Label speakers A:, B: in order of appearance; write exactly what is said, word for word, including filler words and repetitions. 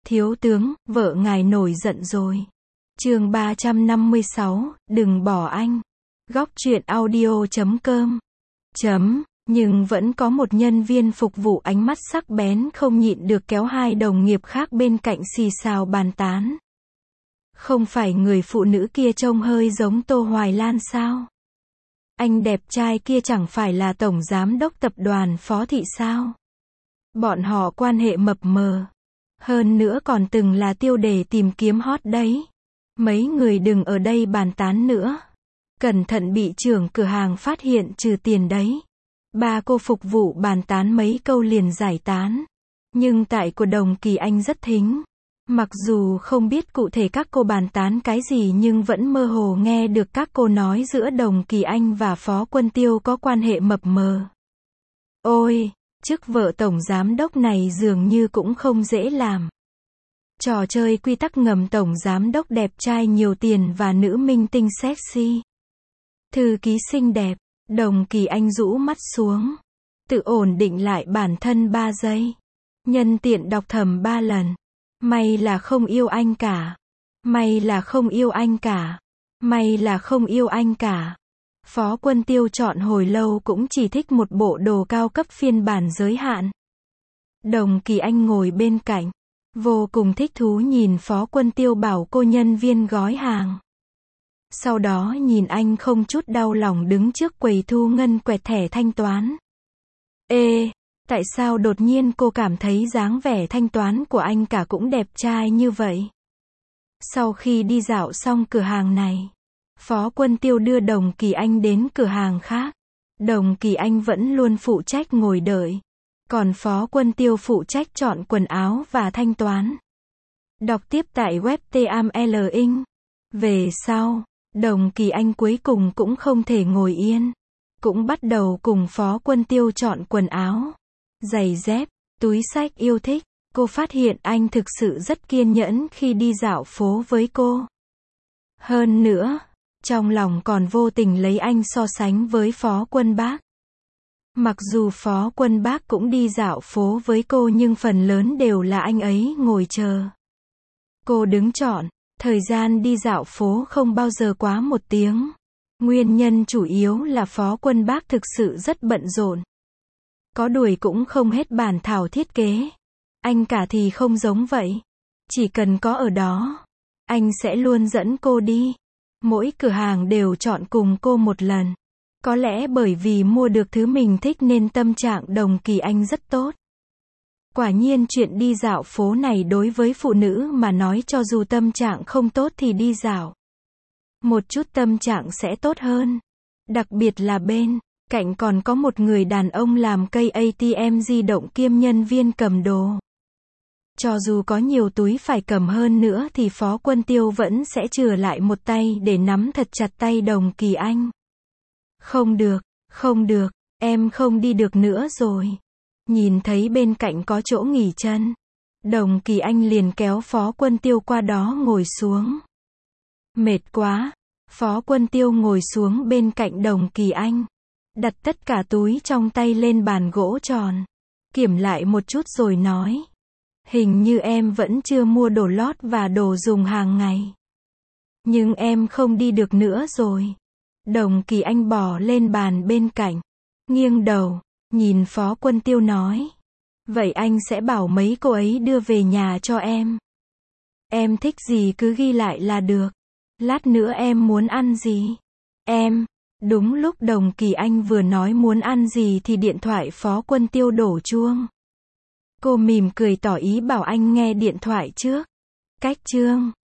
A: Thiếu tướng, vợ ngài nổi giận rồi. Chương ba trăm năm mươi sáu, đừng bỏ anh. Góc truyện audio chấm com. Chấm, nhưng vẫn có một nhân viên phục vụ ánh mắt sắc bén không nhịn được kéo hai đồng nghiệp khác bên cạnh xì xào bàn tán. Không phải người phụ nữ kia trông hơi giống Tô Hoài Lan sao? Anh đẹp trai kia chẳng phải là tổng giám đốc tập đoàn Phó Thị sao? Bọn họ quan hệ mập mờ. Hơn nữa còn từng là tiêu đề tìm kiếm hot đấy. Mấy người đừng ở đây bàn tán nữa. Cẩn thận bị trưởng cửa hàng phát hiện trừ tiền đấy. Ba cô phục vụ bàn tán mấy câu liền giải tán. Nhưng tại của Đồng Kỳ Anh rất thính. Mặc dù không biết cụ thể các cô bàn tán cái gì nhưng vẫn mơ hồ nghe được các cô nói giữa Đồng Kỳ Anh và Phó Quân Tiêu có quan hệ mập mờ. Ôi, chức vợ tổng giám đốc này dường như cũng không dễ làm. Trò chơi quy tắc ngầm tổng giám đốc đẹp trai nhiều tiền và nữ minh tinh sexy. Thư ký xinh đẹp, Đồng Kỳ Anh rũ mắt xuống. Tự ổn định lại bản thân ba giây. Nhân tiện đọc thầm ba lần. May là không yêu anh cả. May là không yêu anh cả. May là không yêu anh cả. Phó Quân Tiêu chọn hồi lâu cũng chỉ thích một bộ đồ cao cấp phiên bản giới hạn. Đồng Kỳ Anh ngồi bên cạnh. Vô cùng thích thú nhìn Phó Quân Tiêu bảo cô nhân viên gói hàng. Sau đó nhìn anh không chút đau lòng đứng trước quầy thu ngân quẹt thẻ thanh toán. Ê, tại sao đột nhiên cô cảm thấy dáng vẻ thanh toán của anh cả cũng đẹp trai như vậy? Sau khi đi dạo xong cửa hàng này, Phó Quân Tiêu đưa Đồng Kỳ Anh đến cửa hàng khác. Đồng Kỳ Anh vẫn luôn phụ trách ngồi đợi. Còn Phó Quân Tiêu phụ trách chọn quần áo và thanh toán. Đọc tiếp tại web T A M L Inc. Về sau, Đồng Kỳ Anh cuối cùng cũng không thể ngồi yên. Cũng bắt đầu cùng Phó Quân Tiêu chọn quần áo, giày dép, túi xách yêu thích. Cô phát hiện anh thực sự rất kiên nhẫn khi đi dạo phố với cô. Hơn nữa, trong lòng còn vô tình lấy anh so sánh với Phó Quân Bác. Mặc dù Phó Quân Bác cũng đi dạo phố với cô nhưng phần lớn đều là anh ấy ngồi chờ. Cô đứng chọn, thời gian đi dạo phố không bao giờ quá một tiếng. Nguyên nhân chủ yếu là Phó Quân Bác thực sự rất bận rộn. Có đuổi cũng không hết bản thảo thiết kế. Anh cả thì không giống vậy. Chỉ cần có ở đó, anh sẽ luôn dẫn cô đi. Mỗi cửa hàng đều chọn cùng cô một lần. Có lẽ bởi vì mua được thứ mình thích nên tâm trạng Đồng Kỳ Anh rất tốt. Quả nhiên chuyện đi dạo phố này đối với phụ nữ mà nói cho dù tâm trạng không tốt thì đi dạo một chút tâm trạng sẽ tốt hơn. Đặc biệt là bên cạnh còn có một người đàn ông làm cây A T M di động kiêm nhân viên cầm đồ. Cho dù có nhiều túi phải cầm hơn nữa thì Phó Quân Tiêu vẫn sẽ chừa lại một tay để nắm thật chặt tay Đồng Kỳ Anh. Không được, không được, em không đi được nữa rồi. Nhìn thấy bên cạnh có chỗ nghỉ chân, Đồng Kỳ Anh liền kéo Phó Quân Tiêu qua đó ngồi xuống. Mệt quá. Phó Quân Tiêu ngồi xuống bên cạnh Đồng Kỳ Anh, đặt tất cả túi trong tay lên bàn gỗ tròn, kiểm lại một chút rồi nói. Hình như em vẫn chưa mua đồ lót và đồ dùng hàng ngày. Nhưng em không đi được nữa rồi. Đồng Kỳ Anh bỏ lên bàn bên cạnh, nghiêng đầu, nhìn Phó Quân Tiêu nói. Vậy anh sẽ bảo mấy cô ấy đưa về nhà cho em. Em thích gì cứ ghi lại là được. Lát nữa em muốn ăn gì? Em. Đúng lúc Đồng Kỳ Anh vừa nói muốn ăn gì thì điện thoại Phó Quân Tiêu đổ chuông. Cô mỉm cười tỏ ý bảo anh nghe điện thoại trước. Cách chương.